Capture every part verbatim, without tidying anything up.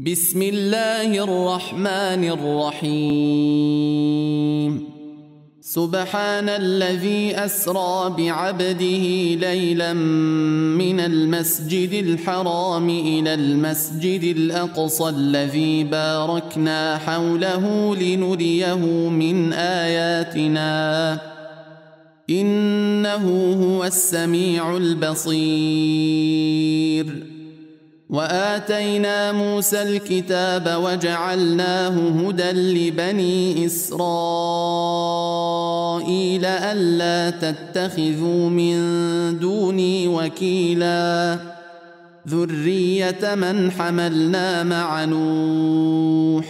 بسم الله الرحمن الرحيم سبحان الذي أسرى بعبده ليلا من المسجد الحرام إلى المسجد الأقصى الذي باركنا حوله لنريه من آياتنا إنه هو السميع البصير. وآتينا موسى الكتاب وجعلناه هدى لبني إسرائيل ألا تتخذوا من دوني وكيلا ذرية من حملنا مع نوح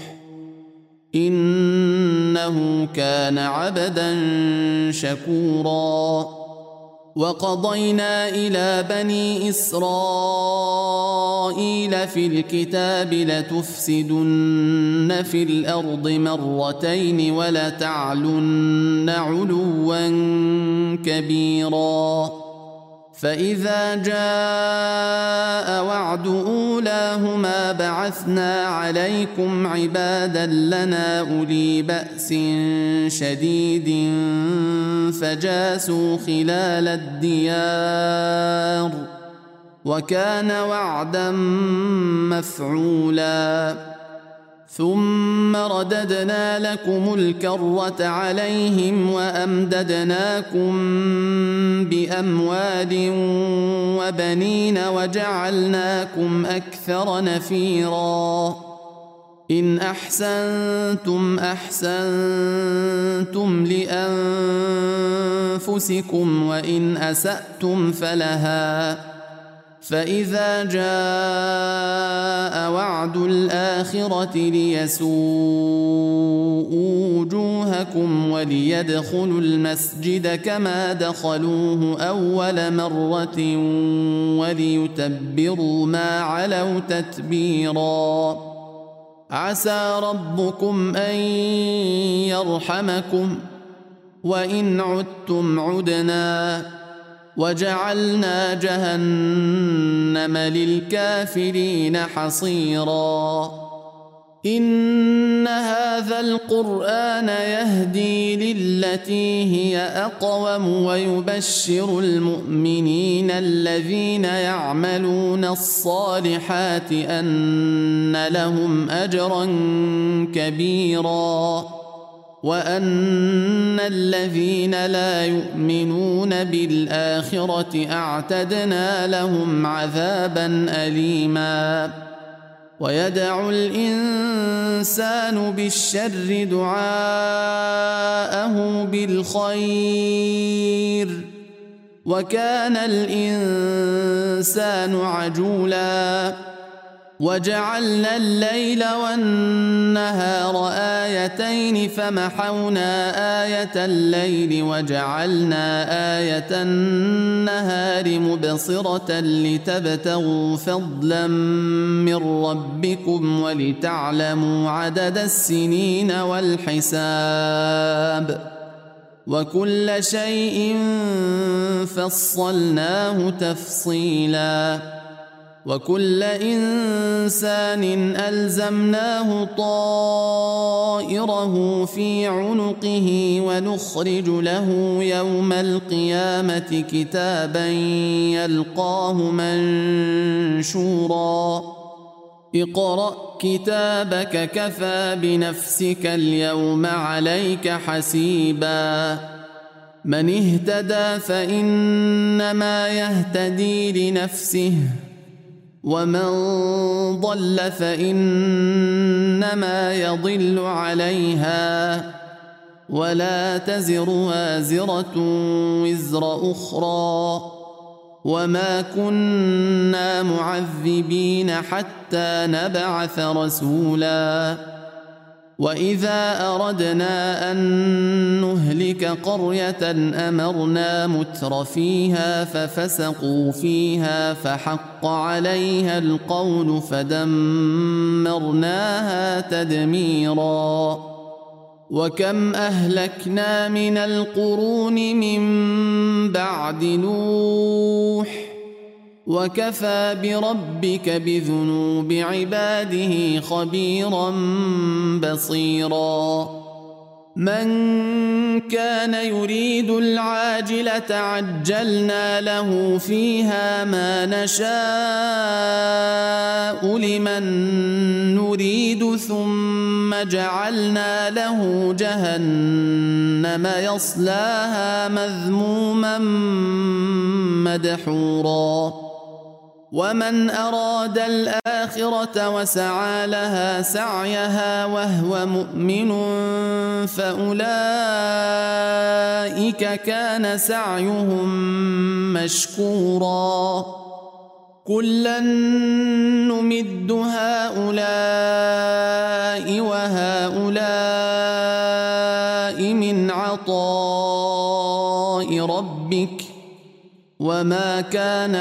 إنه كان عبدا شكورا. وقضينا إلى بني إسرائيل في الكتاب لتفسدن في الأرض مرتين ولتعلن علوا كبيرا. فإذا جاء وعد أولاهما بعثنا عليكم عبادا لنا أولي بأس شديد فجاسوا خلال الديار وكان وعدا مفعولا. ثم رددنا لكم الكرة عليهم وأمددناكم بأموال وبنين وجعلناكم أكثر نفيرا. إن أحسنتم أحسنتم لأنفسكم وإن أسأتم فلها. فإذا جاء وعد الآخرة ليسوءوا وجوهكم وليدخلوا المسجد كما دخلوه أول مرة وليتبروا ما علوا تتبيرا. عسى ربكم أن يرحمكم وإن عدتم عدنا وجعلنا جهنم للكافرين حصيرا. إن هذا القرآن يهدي للتي هي أقوم ويبشر المؤمنين الذين يعملون الصالحات أن لهم أجرا كبيرا وأن الذين لا يؤمنون بالآخرة أعتدنا لهم عذابا أليما. ويدع الإنسان بالشر دعاءه بالخير وكان الإنسان عجولا. وجعلنا الليل والنهار آيتين فمحونا آية الليل وجعلنا آية النهار مبصرة لتبتغوا فضلا من ربكم ولتعلموا عدد السنين والحساب وكل شيء فصلناه تفصيلا. وكل إنسان ألزمناه طائره في عنقه ونخرج له يوم القيامة كتابا يلقاه منشورا. اقرأ كتابك كفى بنفسك اليوم عليك حسيبا. من اهتدى فإنما يهتدي لنفسه ومن ضل فإنما يضل عليها ولا تزر وازرة وزر أخرى وما كنا معذبين حتى نبعث رسولا. وإذا أردنا أن نهلك قرية أمرنا متر فيها ففسقوا فيها فحق عليها القول فدمرناها تدميرا. وكم أهلكنا من القرون من بعد نوح وكفى بربك بذنوب عباده خبيرا بصيرا من كان يريد العاجلة عجلنا له فيها ما نشاء لمن نريد ثم جعلنا له جهنم يصلاها مذموما مدحورا ومن أراد الآخرة وسعى لها سعيها وهو مؤمن فأولئك كان سعيهم مشكورا كلا نمد هؤلاء وهؤلاء من عطاء ربك وما كان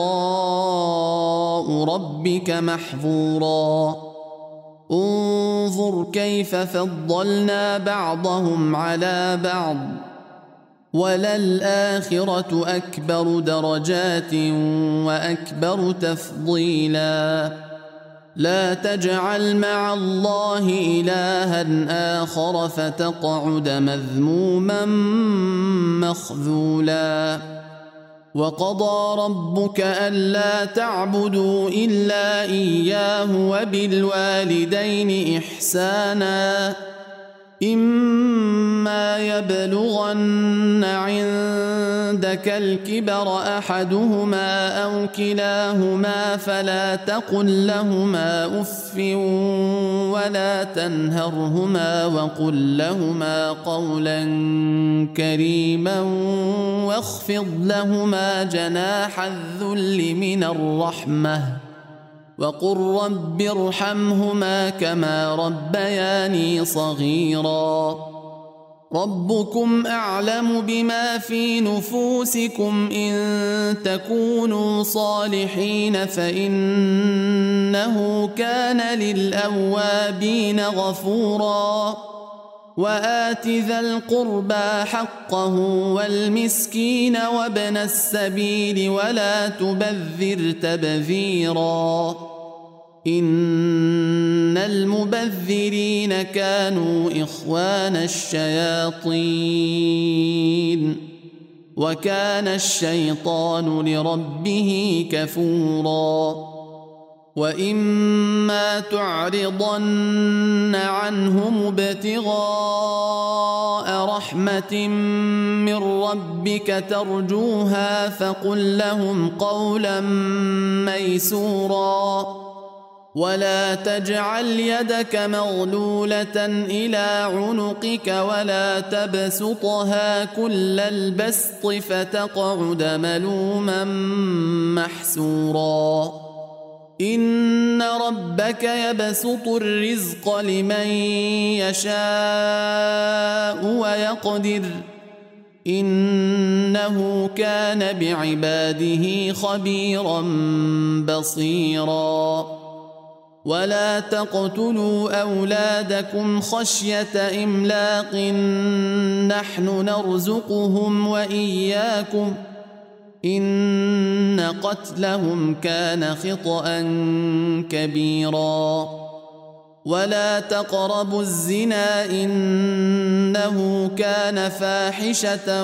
عطاء ربك محظورا انظر كيف فضلنا بعضهم على بعض وللآخرة أكبر درجات وأكبر تفضيلا لا تجعل مع الله إلها آخر فتقعد مذموما مخذولا وقضى ربك ألا تعبدوا إلا إياه وبالوالدين إحسانا إما يبلغن عندك الكبر أحدهما أو كلاهما فلا تقل لهما أف ولا تنهرهما وقل لهما قولا كريما واخفض لهما جناح الذل من الرحمة وقل رب ارحمهما كما ربياني صغيرا ربكم أعلم بما في نفوسكم إن تكونوا صالحين فإنه كان للأوابين غفورا وآت ذا القربى حقه والمسكين وابن السبيل ولا تبذر تبذيرا إن المبذرين كانوا إخوان الشياطين وكان الشيطان لربه كفورا وإما تعرضن عنهم ابتغاء رحمة من ربك ترجوها فقل لهم قولا ميسورا ولا تجعل يدك مغلولة إلى عنقك ولا تبسطها كل البسط فتقعد ملوما محسورا إن ربك يبسط الرزق لمن يشاء ويقدر إنه كان بعباده خبيرا بصيرا ولا تقتلوا أولادكم خشية إملاق نحن نرزقهم وإياكم إن قتلهم كان خطأ كبيرا ولا تقربوا الزنا إنه كان فاحشة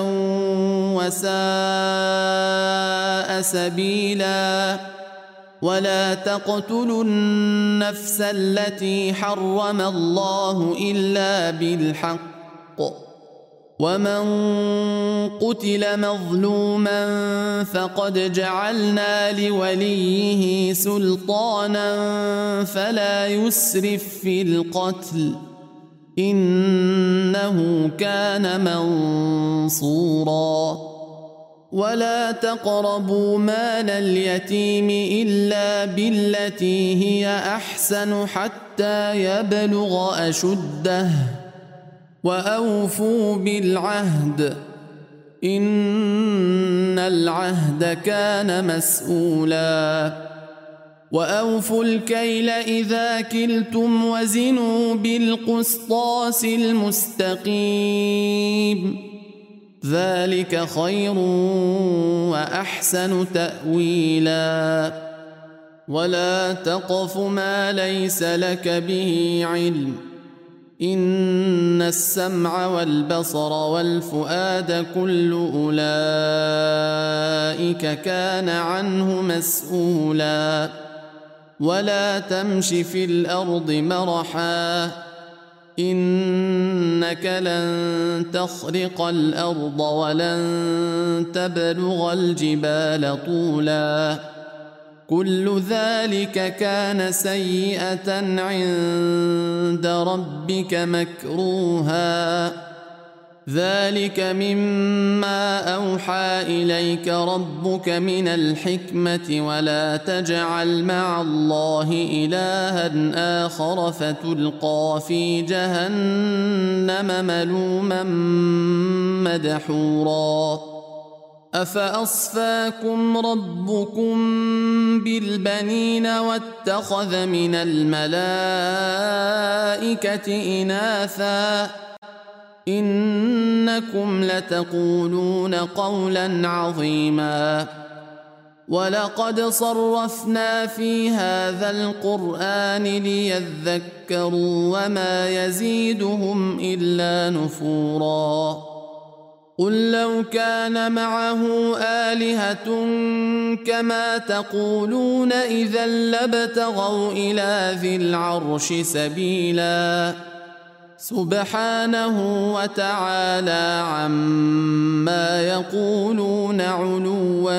وساء سبيلا ولا تقتلوا النفس التي حرم الله إلا بالحق ومن قتل مظلوما فقد جعلنا لوليه سلطانا فلا يسرف في القتل إنه كان منصورا ولا تقربوا مال اليتيم إلا بالتي هي أحسن حتى يبلغ أشده وأوفوا بالعهد إن العهد كان مسؤولا وأوفوا الكيل إذا كلتم وزنوا بالقسطاس المستقيم ذلك خير وأحسن تأويلا ولا تقف ما ليس لك به علم إن السمع والبصر والفؤاد كل أولئك كان عنه مسؤولا ولا تمش في الأرض مرحا إنك لن تخرق الأرض ولن تبلغ الجبال طولا كل ذلك كان سيئة عند ربك مكروها ذلك مما أوحى إليك ربك من الحكمة ولا تجعل مع الله إلها آخر فتلقى في جهنم ملوما مدحورا أفأصفاكم ربكم بالبنين واتخذ من الملائكة إناثا إنكم لتقولون قولا عظيما ولقد صرفنا في هذا القرآن ليذكروا وما يزيدهم إلا نفورا قل لو كان معه آلهة كما تقولون إذا لابتغوا إلى ذي العرش سبيلا سبحانه وتعالى عما يقولون علوا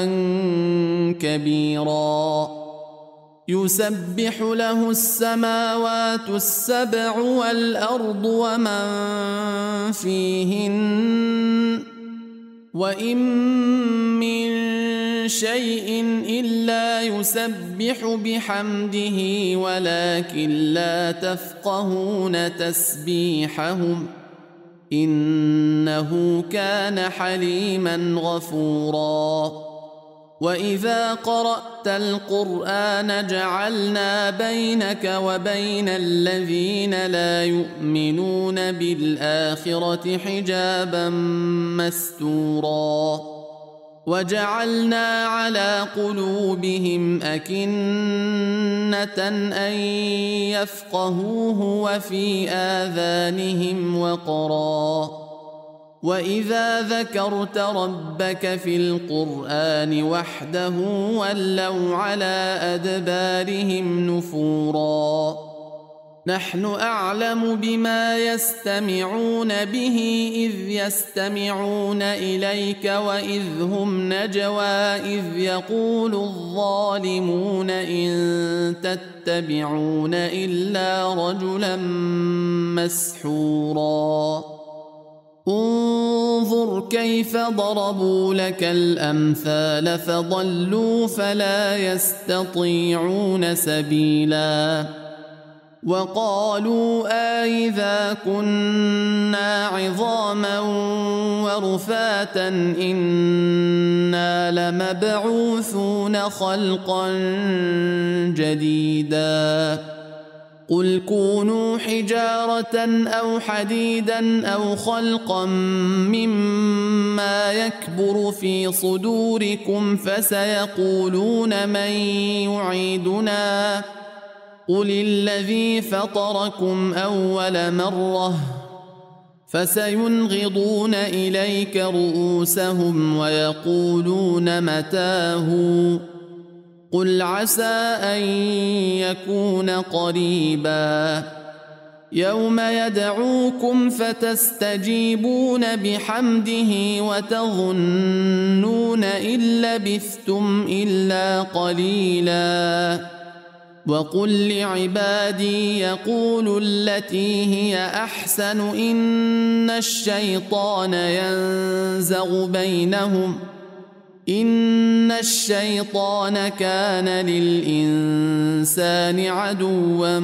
كبيرا يسبح له السماوات السبع والأرض ومن فيهن وإن من شيء إلا يسبح بحمده ولكن لا تفقهون تسبيحهم إنه كان حليما غفورا وإذا قرأت القرآن جعلنا بينك وبين الذين لا يؤمنون بالآخرة حجابا مستورا وجعلنا على قلوبهم أكنة أن يفقهوه وفي آذانهم وقرا وإذا ذكرت ربك في القرآن وحده ولوا على أدبارهم نفورا نحن أعلم بما يستمعون به إذ يستمعون إليك وإذ هم نجوى إذ يقول الظالمون إن تتبعون إلا رجلا مسحورا انظر كيف ضربوا لك الأمثال فضلوا فلا يستطيعون سبيلا وقالوا أإذا كنا عظاما ورفاتا إنا لمبعوثون خلقا جديدا قل كونوا حجارة أو حديدا أو خلقا مما يكبر في صدوركم فسيقولون من يعيدنا قل الذي فطركم أول مرة فسينغضون إليك رؤوسهم ويقولون متاه قل عسى أن يكون قريبا يوم يدعوكم فتستجيبون بحمده وتظنون إن لبثتم إلا قليلا وقل لعبادي يقولوا التي هي أحسن إن الشيطان ينزغ بينهم إن الشيطان كان للإنسان عدوا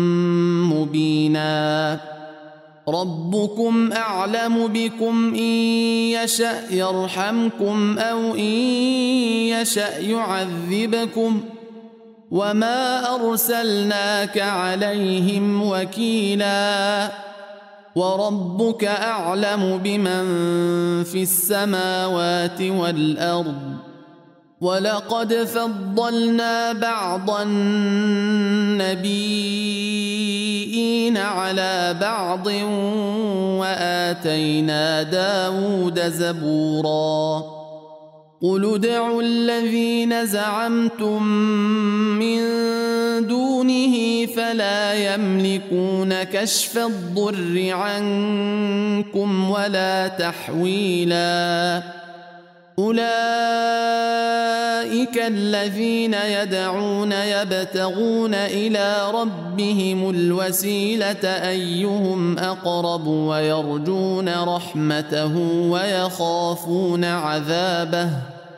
مبينا ربكم أعلم بكم إن يشأ يرحمكم أو إن يشأ يعذبكم وما أرسلناك عليهم وكيلا وربك أعلم بمن في السماوات والأرض ولقد فضلنا بعض النبيين على بعض وآتينا داود زبورا قل ادعوا الذين زعمتم من دونه فلا يملكون كشف الضر عنكم ولا تحويلا أولئك الذين يدعون يبتغون إلى ربهم الوسيلة أيهم أقرب ويرجون رحمته ويخافون عذابه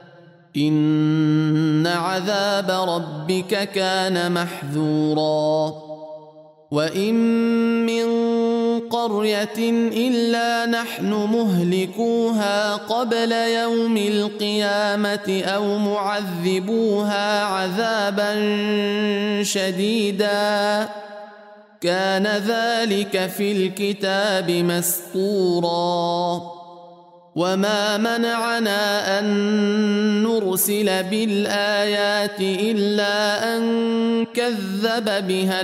إن عذاب ربك كان محذورا وإن من قرية إلا نحن مهلكوها قبل يوم القيامة أو معذبوها عذابا شديدا كان ذلك في الكتاب مسطورا وما منعنا أن نرسل بالآيات إلا أن كذب بها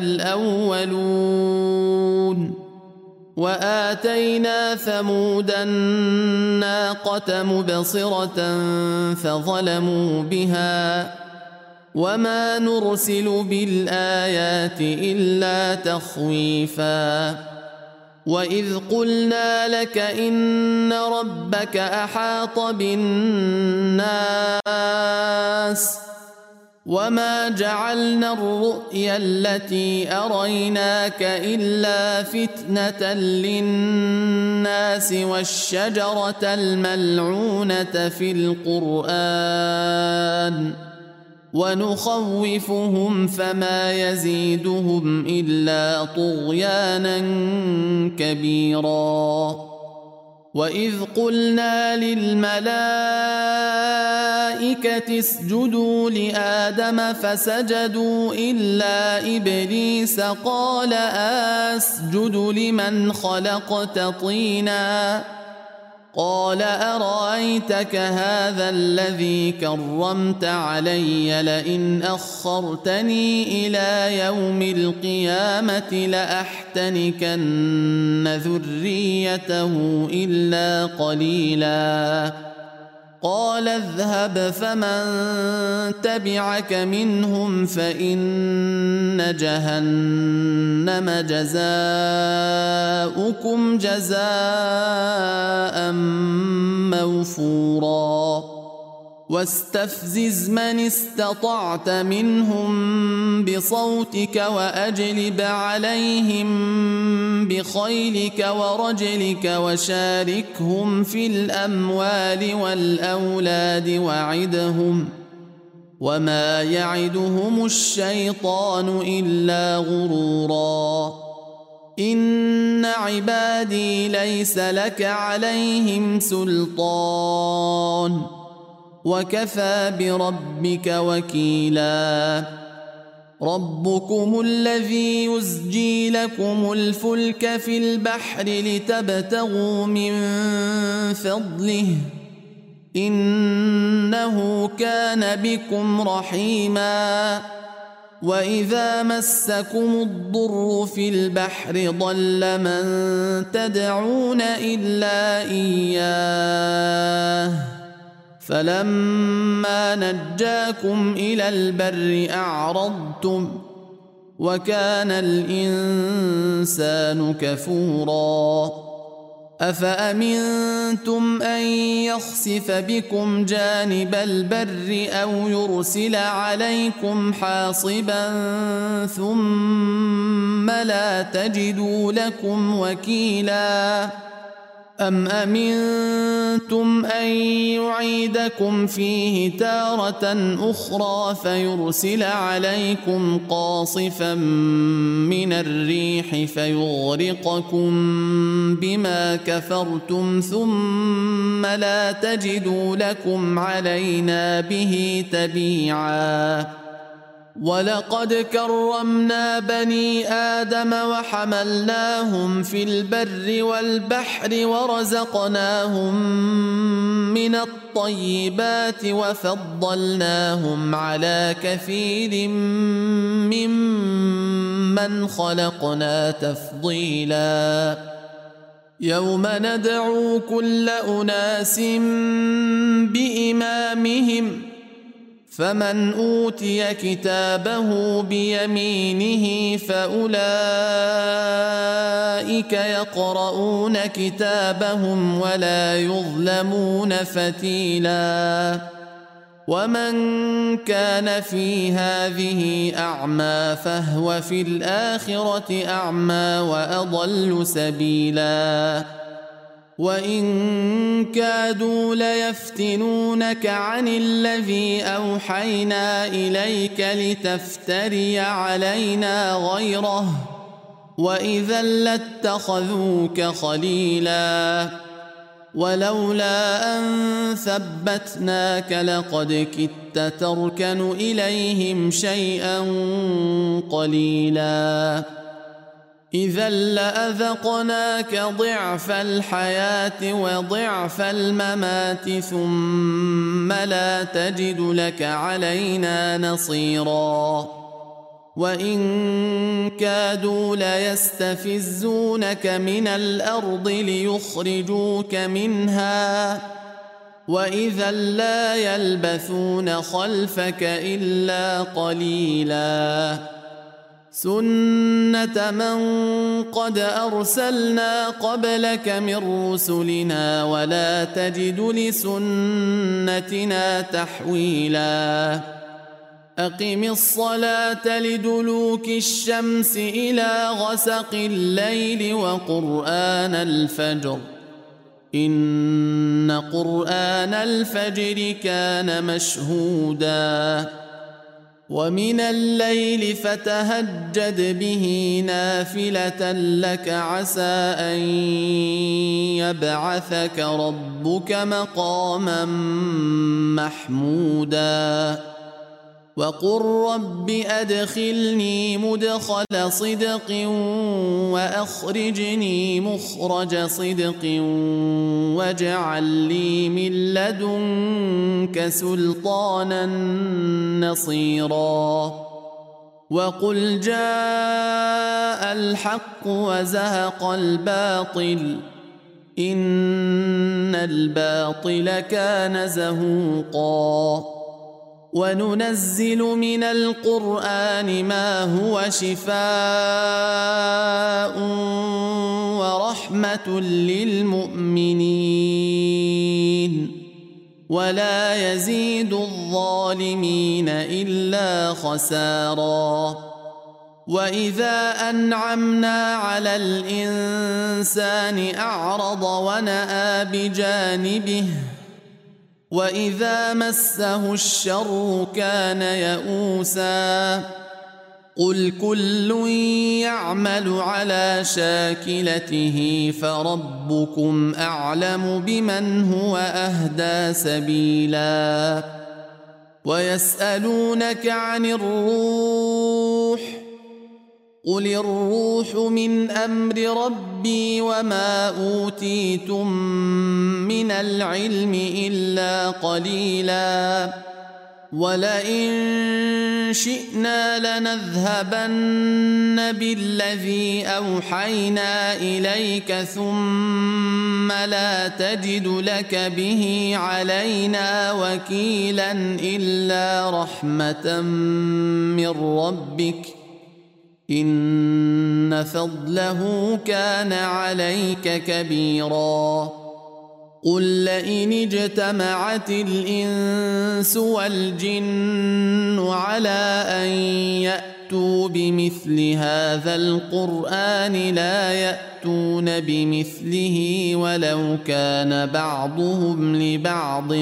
الأولون وآتينا ثمود الناقة مبصرة فظلموا بها وما نرسل بالآيات إلا تخويفا وإذ قلنا لك إن ربك أحاط بالناس وما جعلنا الرؤيا التي أريناك إلا فتنة للناس والشجرة الملعونة في القرآن ونخوفهم فما يزيدهم إلا طغيانا كبيرا وإذ قلنا للملائكة اسجدوا لآدم فسجدوا إلا إبليس قال أسجد لمن خلقت طينا قال أرأيتك هذا الذي كرمت علي لئن أخرتني إلى يوم القيامة لأحتنكن ذريته إلا قليلا قال اذهب فمن تبعك منهم فإن جهنم جزاؤكم جزاء موفورا واستفزز من استطعت منهم بصوتك وأجلب عليهم بخيلك ورجلك وشاركهم في الأموال والأولاد وعدهم وما يعدهم الشيطان إلا غرورا إن عبادي ليس لك عليهم سلطان وكفى بربك وكيلا ربكم الذي يزجي لكم الفلك في البحر لتبتغوا من فضله إنه كان بكم رحيما وإذا مسكم الضر في البحر ضل من تدعون إلا إياه فلما نجاكم إلى البر أعرضتم وكان الإنسان كفورا أفأمنتم أن يخسف بكم جانب البر أو يرسل عليكم حاصبا ثم لا تجدوا لكم وكيلا أم أمنتم أن يعيدكم فيه تارة أخرى فيرسل عليكم قاصفا من الريح فيغرقكم بما كفرتم ثم لا تجدوا لكم علينا به تبيعا ولقد كرمنا بني آدم وحملناهم في البر والبحر ورزقناهم من الطيبات وفضلناهم على كثير ممن خلقنا تفضيلا يوم ندعو كل أناس بإمامهم فمن أوتي كتابه بيمينه فأولئك يقرؤون كتابهم ولا يظلمون فتيلا ومن كان في هذه أعمى فهو في الآخرة أعمى وأضل سبيلا وإن كادوا ليفتنونك عن الذي أوحينا إليك لتفتري علينا غيره وإذا لاتخذوك خليلا ولولا أن ثبتناك لقد كدت تركن إليهم شيئا قليلا إذا لأذقناك ضعف الحياة وضعف الممات ثم لا تجد لك علينا نصيرا وإن كادوا ليستفزونك من الأرض ليخرجوك منها وإذا لا يلبثون خلفك إلا قليلا سنة من قد أرسلنا قبلك من رسلنا ولا تجد لسنتنا تحويلا أقم الصلاة لدلوك الشمس إلى غسق الليل وقرآن الفجر إن قرآن الفجر كان مشهودا ومن الليل فتهجد به نافلة لك عسى أن يبعثك ربك مقاما محمودا وقل رب أدخلني مدخل صدق وأخرجني مخرج صدق واجعل لي من لدنك سلطانا نصيرا وقل جاء الحق وزهق الباطل إن الباطل كان زهوقا وننزل من القرآن ما هو شفاء ورحمة للمؤمنين ولا يزيد الظالمين إلا خسارا وإذا أنعمنا على الإنسان أعرض ونأى بجانبه وإذا مسه الشر كان يئوسا قل كل يعمل على شاكلته فربكم أعلم بمن هو أهدى سبيلا ويسألونك عن الروح قل الروح من أمر ربي وما أوتيتم من العلم إلا قليلا ولئن شئنا لنذهبن بالذي أوحينا إليك ثم لا تجد لك به علينا وكيلا إلا رحمة من ربك إن فضله كان عليك كبيرا قل لئن اجتمعت الإنس والجن على أن يأتوا بمثل هذا القرآن لا يأتون بمثله ولو كان بعضهم لبعض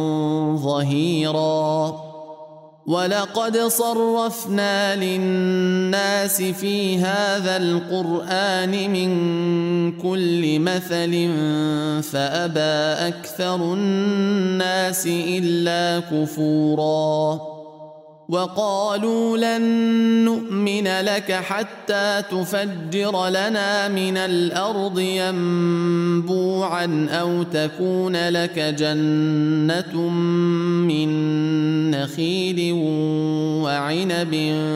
ظهيرا ولقد صرفنا للناس في هذا القرآن من كل مثل فأبى أكثر الناس إلا كفورا وقالوا لن نؤمن لك حتى تفجر لنا من الأرض ينبوعا أو تكون لك جنة من نخيل وعنب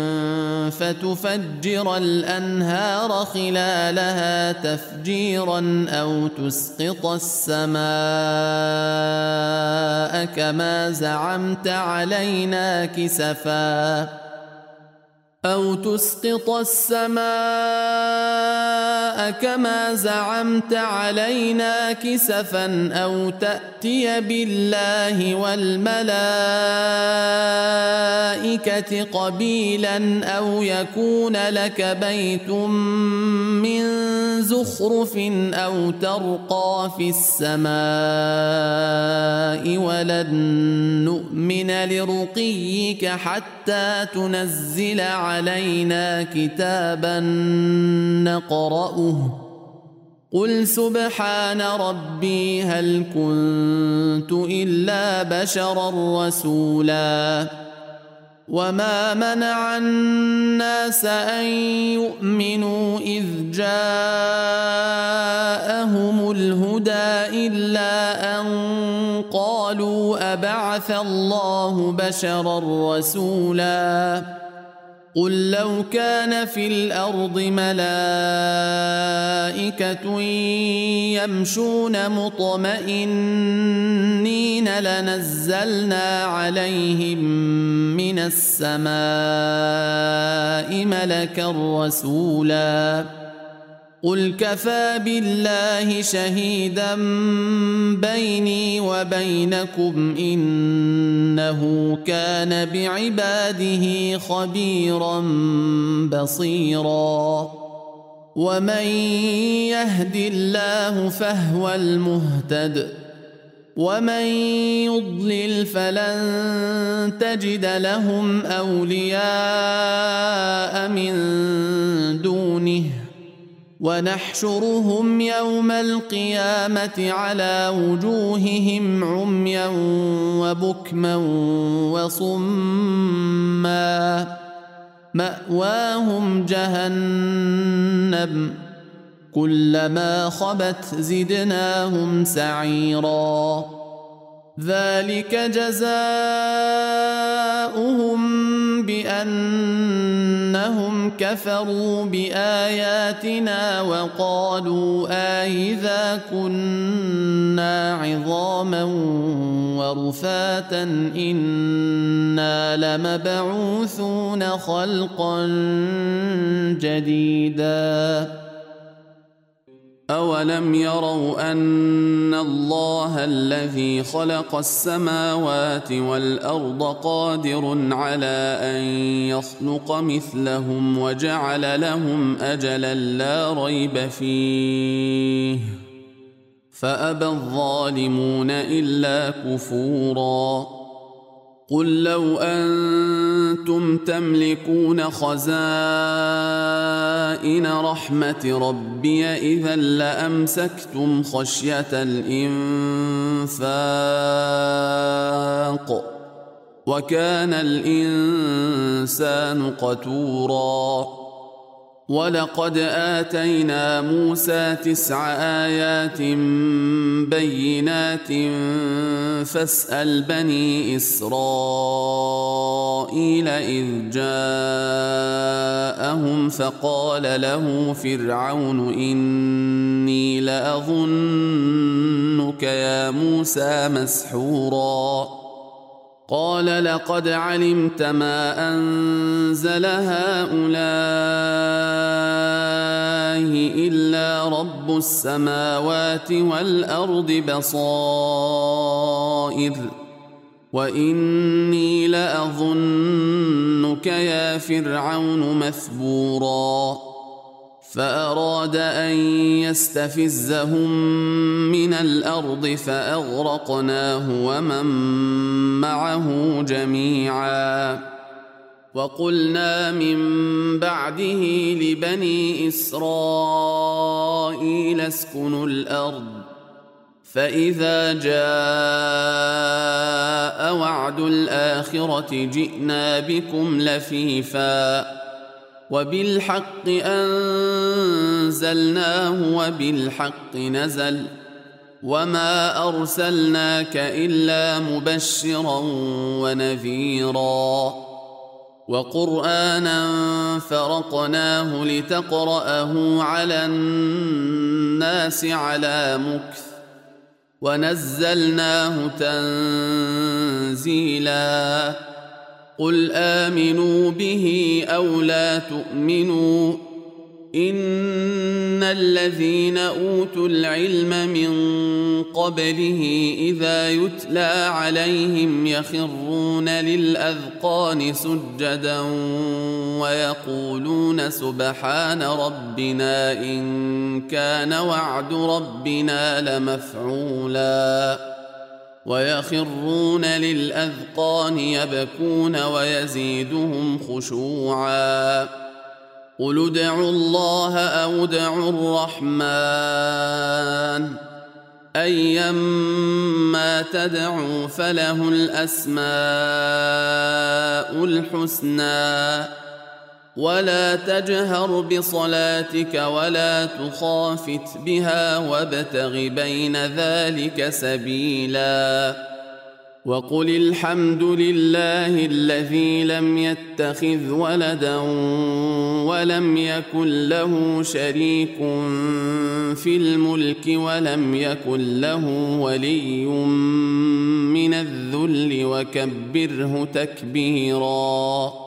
فتفجر الأنهار خلالها تفجيرا أو تسقط السماء كما زعمت علينا كسفا أو تسقط السماء كما زعمت علينا كسفا أو تأتي بالله والملائكة قبيلا أو يكون لك بيت من زخرف أو ترقى في السماء ولن نؤمن لرقيك حتى تنزل علينا كتابا نقرأه قل سبحان ربي هل كنت إلا بشرا رسولا وما منع الناس أن يؤمنوا إذ جاءهم الهدى إلا أن قالوا أبعث الله بشرا رسولا قل لو كان في الأرض ملائكة يمشون مطمئنين لنزلنا عليهم من السماء ملكا رسولا قل كفى بالله شهيدا بيني وبينكم إنه كان بعباده خبيرا بصيرا ومن يهد الله فهو المهتد ومن يضلل فلن تجد لهم أولياء من دونه ونحشرهم يوم القيامة على وجوههم عميا وبكما وصما مأواهم جهنم كلما خبت زدناهم سعيرا ذلك جزاؤهم بأنهم كفروا بآياتنا وقالوا أإذا كنا عظاما ورفاتا إنا لمبعوثون خلقا جديدا أولم يروا أن الله الذي خلق السماوات والأرض قادر على أن يخلق مثلهم وجعل لهم أجلا لا ريب فيه فأبى الظالمون إلا كفورا قل لو أنتم تملكون خزائن رحمة ربي إذا لأمسكتم خشية الإنفاق وكان الإنسان قتورا ولقد آتينا موسى تسع آيات بينات فاسأل بني إسرائيل إذ جاءهم فقال له فرعون إني لأظنك يا موسى مسحورا قال لقد علمت ما أنزل هؤلاء إلا رب السماوات والأرض بصائر وإني لأظنك يا فرعون مثبورا فأراد أن يستفزهم من الأرض فأغرقناه ومن معه جميعا وقلنا من بعده لبني إسرائيل اسكنوا الأرض فإذا جاء وعد الآخرة جئنا بكم لفيفا وبالحق أنزلناه وبالحق نزل وما أرسلناك إلا مبشرا ونذيرا وقرآنا فرقناه لتقرأه على الناس على مكث ونزلناه تنزيلا قل آمنوا به أو لا تؤمنوا إن الذين أوتوا العلم من قبله إذا يتلى عليهم يخرون للأذقان سجدا ويقولون سبحان ربنا إن كان وعد ربنا لمفعولا ويخرون للأذقان يبكون ويزيدهم خشوعا قل ادعوا الله أو ادعوا الرحمن أيما تدعوا فله الأسماء الحسنى ولا تجهر بصلاتك ولا تخافت بها وابتغ بين ذلك سبيلا وقل الحمد لله الذي لم يتخذ ولدا ولم يكن له شريك في الملك ولم يكن له ولي من الذل وكبره تكبيرا